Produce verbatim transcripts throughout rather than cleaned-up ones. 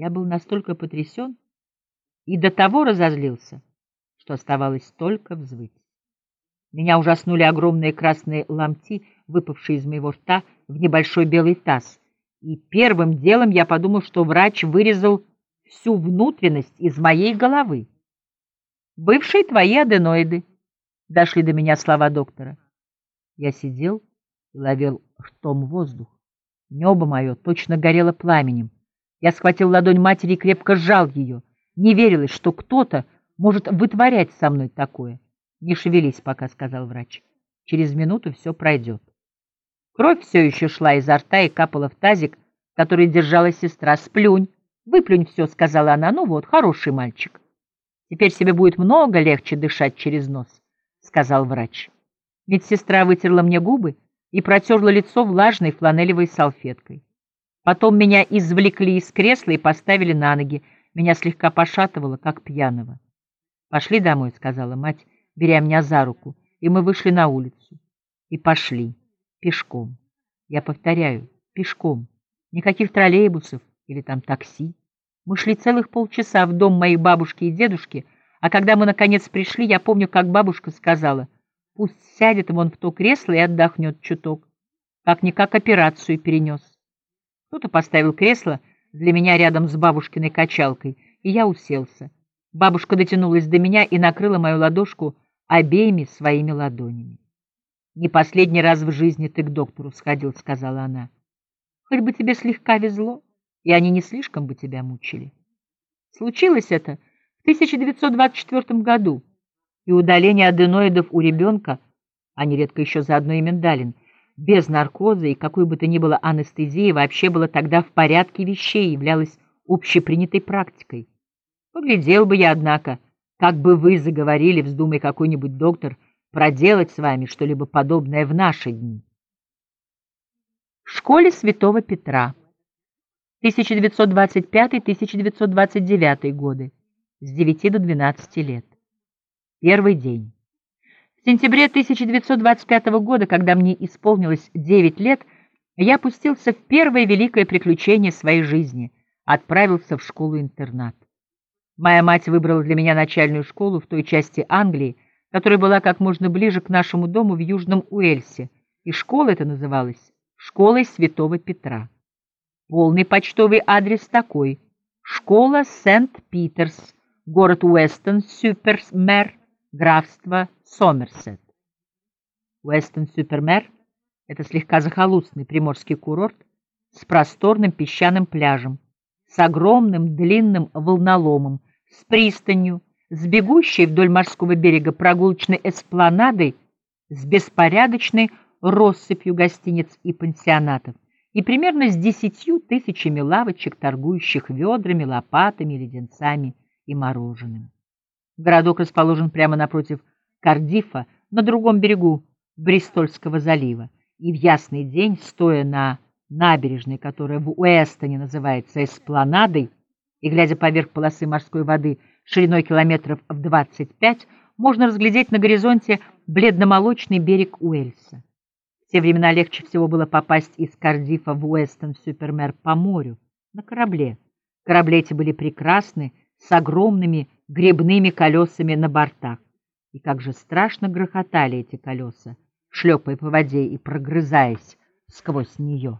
Я был настолько потрясен и до того разозлился, что оставалось только взвыть. Меня ужаснули огромные красные ломти, выпавшие из моего рта в небольшой белый таз, и первым делом я подумал, что врач вырезал всю внутренность из моей головы. «Бывшие твои аденоиды», — дошли до меня слова доктора. Я сидел и ловил ртом воздух. Небо мое точно горело пламенем. Я схватил ладонь матери и крепко сжал ее. Не верилось, что кто-то может вытворять со мной такое. «Не шевелись пока», — сказал врач. «Через минуту все пройдет». Кровь все еще шла изо рта и капала в тазик, который держала сестра. «Сплюнь, выплюнь все», — сказала она. «Ну вот, хороший мальчик. Теперь себе будет много легче дышать через нос», — сказал врач. Медсестра вытерла мне губы и протерла лицо влажной фланелевой салфеткой. Потом меня извлекли из кресла и поставили на ноги. Меня слегка пошатывало, как пьяного. «Пошли домой», — сказала мать, беря меня за руку, и мы вышли на улицу. И пошли. Пешком. Я повторяю, пешком. Никаких троллейбусов или там такси. Мы шли целых полчаса в дом моей бабушки и дедушки, а когда мы наконец пришли, я помню, как бабушка сказала: «Пусть сядет вон в то кресло и отдохнет чуток. Как-никак операцию перенес». Кто-то поставил кресло для меня рядом с бабушкиной качалкой, и я уселся. Бабушка дотянулась до меня и накрыла мою ладошку обеими своими ладонями. «Не последний раз в жизни ты к доктору сходил», — сказала она. «Хоть бы тебе слегка везло, и они не слишком бы тебя мучили». Случилось это в тысяча девятьсот двадцать четвёртом году, и удаление аденоидов у ребенка, а нередко еще заодно и миндалин, без наркоза и какой бы то ни было анестезии вообще было тогда в порядке вещей, являлось общепринятой практикой. Поглядел бы я, однако, как бы вы заговорили, вздумай какой-нибудь доктор проделать с вами что-либо подобное в наши дни. В школе Святого Петра. тысяча девятьсот двадцать пятый — тысяча девятьсот двадцать девятый годы. С девяти до двенадцати лет. Первый день. В сентябре тысяча девятьсот двадцать пятого года, когда мне исполнилось девять лет, я пустился в первое великое приключение своей жизни, отправился в школу-интернат. Моя мать выбрала для меня начальную школу в той части Англии, которая была как можно ближе к нашему дому в Южном Уэльсе, и школа эта называлась «Школой Святого Петра». Полный почтовый адрес такой: школа Сент-Питерс, город Уэстон-Сюпермэр, графство Сомерсет. Уэстон-Сюпермэр — это слегка захолустный приморский курорт с просторным песчаным пляжем, с огромным длинным волноломом, с пристанью, с бегущей вдоль морского берега прогулочной эспланадой, с беспорядочной россыпью гостиниц и пансионатов, и примерно с десятью тысячами лавочек, торгующих ведрами, лопатами, леденцами и мороженым. Городок расположен прямо напротив Кардиффа, на другом берегу Бристольского залива, и в ясный день, стоя на набережной, которая в Уэстоне называется Эспланадой, и глядя поверх полосы морской воды шириной километров в двадцать пять, можно разглядеть на горизонте бледно-молочный берег Уэльса. В те времена легче всего было попасть из Кардиффа в Уэстон-Сюпермэр по морю, на корабле. Корабли эти были прекрасны, с огромными гребными колесами на бортах. И как же страшно грохотали эти колеса, шлепая по воде и прогрызаясь сквозь нее.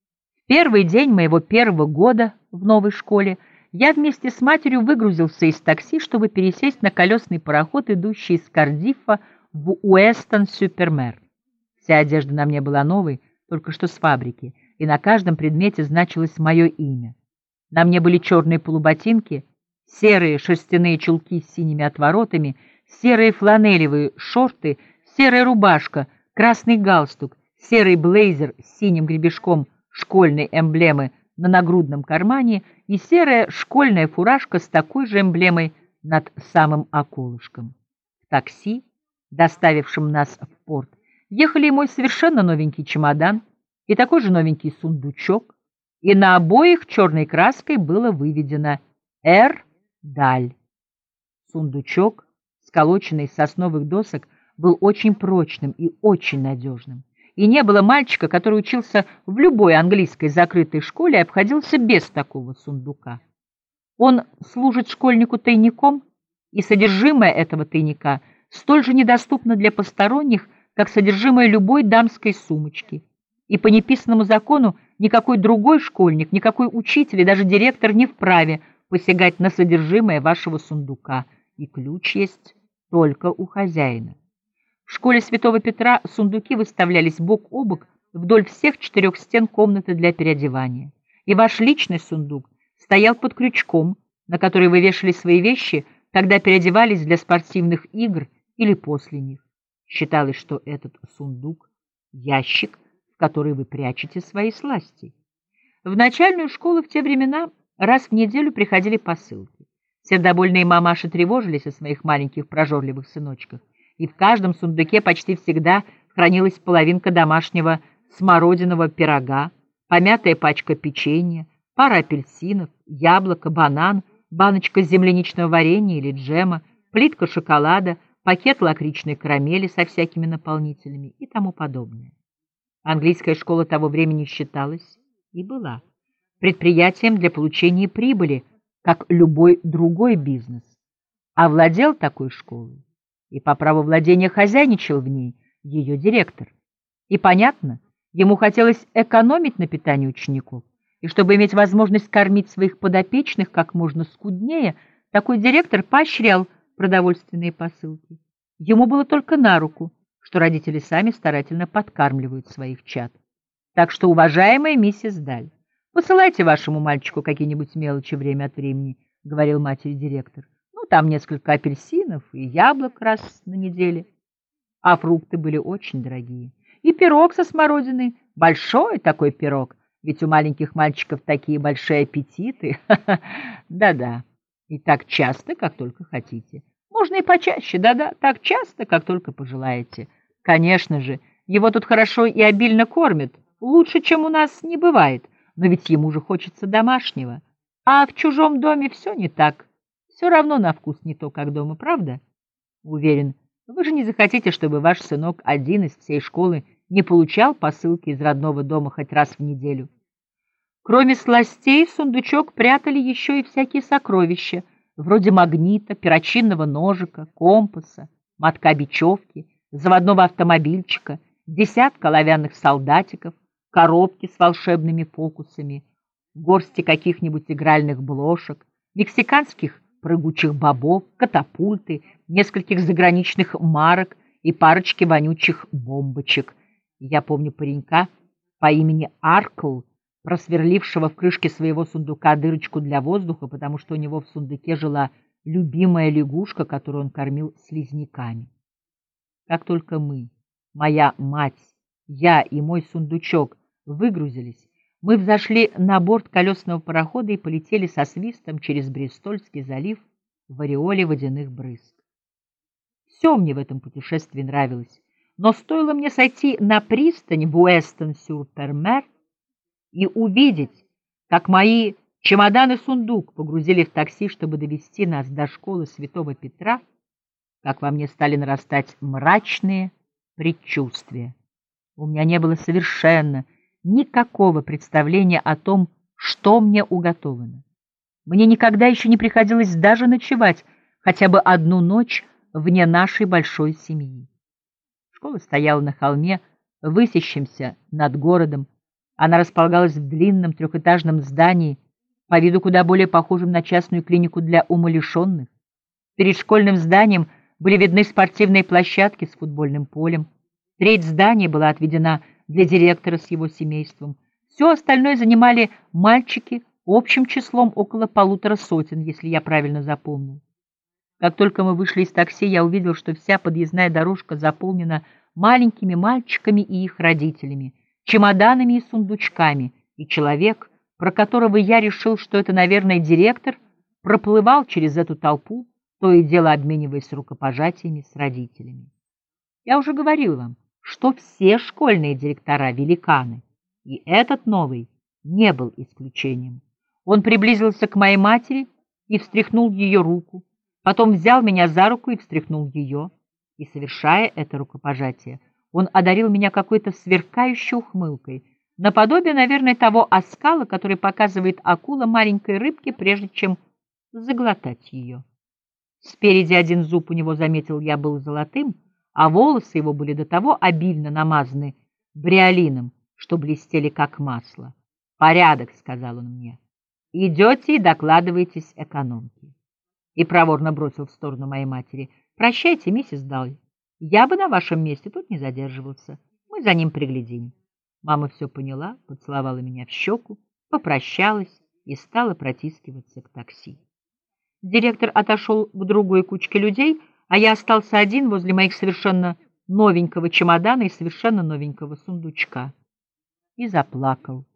В первый день моего первого года в новой школе я вместе с матерью выгрузился из такси, чтобы пересесть на колесный пароход, идущий из Кардиффа в Уэстон-Сюпермэр. Вся одежда на мне была новой, только что с фабрики, и на каждом предмете значилось мое имя. На мне были черные полуботинки, серые шерстяные чулки с синими отворотами, серые фланелевые шорты, серая рубашка, красный галстук, серый блейзер с синим гребешком школьной эмблемы на нагрудном кармане и серая школьная фуражка с такой же эмблемой над самым околышком. В такси, доставившем нас в порт, ехали и мой совершенно новенький чемодан, и такой же новенький сундучок, и на обоих черной краской было выведено «Р. Даль». Сундучок, сколоченный из сосновых досок, был очень прочным и очень надежным. И не было мальчика, который учился в любой английской закрытой школе и обходился без такого сундука. Он служит школьнику тайником, и содержимое этого тайника столь же недоступно для посторонних, как содержимое любой дамской сумочки. И по неписанному закону никакой другой школьник, никакой учитель и даже директор не вправе посягать на содержимое вашего сундука, и ключ есть только у хозяина. В школе Святого Петра сундуки выставлялись бок о бок вдоль всех четырех стен комнаты для переодевания, и ваш личный сундук стоял под крючком, на который вы вешали свои вещи, когда переодевались для спортивных игр или после них. Считалось, что этот сундук — ящик, в который вы прячете свои сласти. В начальную школу в те времена раз в неделю приходили посылки. Сердобольные мамаши тревожились о своих маленьких прожорливых сыночках, и в каждом сундуке почти всегда хранилась половинка домашнего смородинового пирога, помятая пачка печенья, пара апельсинов, яблоко, банан, баночка земляничного варенья или джема, плитка шоколада, пакет лакричной карамели со всякими наполнителями и тому подобное. Английская школа того времени считалась и была предприятием для получения прибыли, как любой другой бизнес. А владел такой школой и по праву владения хозяйничал в ней ее директор. И понятно, ему хотелось экономить на питании учеников, и чтобы иметь возможность кормить своих подопечных как можно скуднее, такой директор поощрял продовольственные посылки. Ему было только на руку, что родители сами старательно подкармливают своих чад. Так что, уважаемая миссис Даль, посылайте вашему мальчику какие-нибудь мелочи время от времени, — говорил матери директор. Ну, там несколько апельсинов и яблок раз на неделе. А фрукты были очень дорогие. И пирог со смородиной, большой такой пирог, ведь у маленьких мальчиков такие большие аппетиты. Да-да, и так часто, как только хотите. Можно и почаще, да-да, так часто, как только пожелаете. Конечно же, его тут хорошо и обильно кормят, лучше, чем у нас, не бывает, но ведь ему же хочется домашнего. А в чужом доме все не так, все равно на вкус не то, как дома, правда? Уверен, вы же не захотите, чтобы ваш сынок один из всей школы не получал посылки из родного дома хоть раз в неделю. Кроме сластей, в сундучок прятали еще и всякие сокровища, вроде магнита, перочинного ножика, компаса, мотка бечевки, заводного автомобильчика, десятка оловянных солдатиков, коробки с волшебными фокусами, горсти каких-нибудь игральных блошек, мексиканских прыгучих бобов, катапульты, нескольких заграничных марок и парочки вонючих бомбочек. Я помню паренька по имени Аркл, просверлившего в крышке своего сундука дырочку для воздуха, потому что у него в сундуке жила любимая лягушка, которую он кормил слизняками. Как только мы, моя мать, я и мой сундучок выгрузились, мы взошли на борт колесного парохода и полетели со свистом через Бристольский залив в ореоле водяных брызг. Все мне в этом путешествии нравилось, но стоило мне сойти на пристань в Уэстон-сюр-Пермер и увидеть, как мои чемодан и сундук погрузили в такси, чтобы довезти нас до школы Святого Петра, как во мне стали нарастать мрачные предчувствия. У меня не было совершенно никакого представления о том, что мне уготовано. Мне никогда еще не приходилось даже ночевать хотя бы одну ночь вне нашей большой семьи. Школа стояла на холме, высящемся над городом. Она располагалась в длинном трехэтажном здании, по виду куда более похожем на частную клинику для умалишенных. Перед школьным зданием были видны спортивные площадки с футбольным полем. Треть здания была отведена для директора с его семейством. Все остальное занимали мальчики общим числом около полутора сотен, если я правильно запомнил. Как только мы вышли из такси, я увидел, что вся подъездная дорожка заполнена маленькими мальчиками и их родителями, чемоданами и сундучками, и человек, про которого я решил, что это, наверное, директор, проплывал через эту толпу, то и дело обмениваясь рукопожатиями с родителями. Я уже говорил вам, что все школьные директора — великаны, и этот новый не был исключением. Он приблизился к моей матери и встряхнул ее руку, потом взял меня за руку и встряхнул ее, и, совершая это рукопожатие, он одарил меня какой-то сверкающей ухмылкой, наподобие, наверное, того оскала, который показывает акула маленькой рыбке, прежде чем заглотать ее. Спереди один зуб у него, заметил я, был золотым, а волосы его были до того обильно намазаны бриолином, что блестели как масло. «Порядок», — сказал он мне. «Идете и докладываетесь экономке». И проворно бросил в сторону моей матери. «Прощайте, миссис Даль. Я бы на вашем месте тут не задерживался. Мы за ним приглядим». Мама все поняла, поцеловала меня в щеку, попрощалась и стала протискиваться к такси. Директор отошел к другой кучке людей, а я остался один возле моих совершенно новенького чемодана и совершенно новенького сундучка. И заплакал.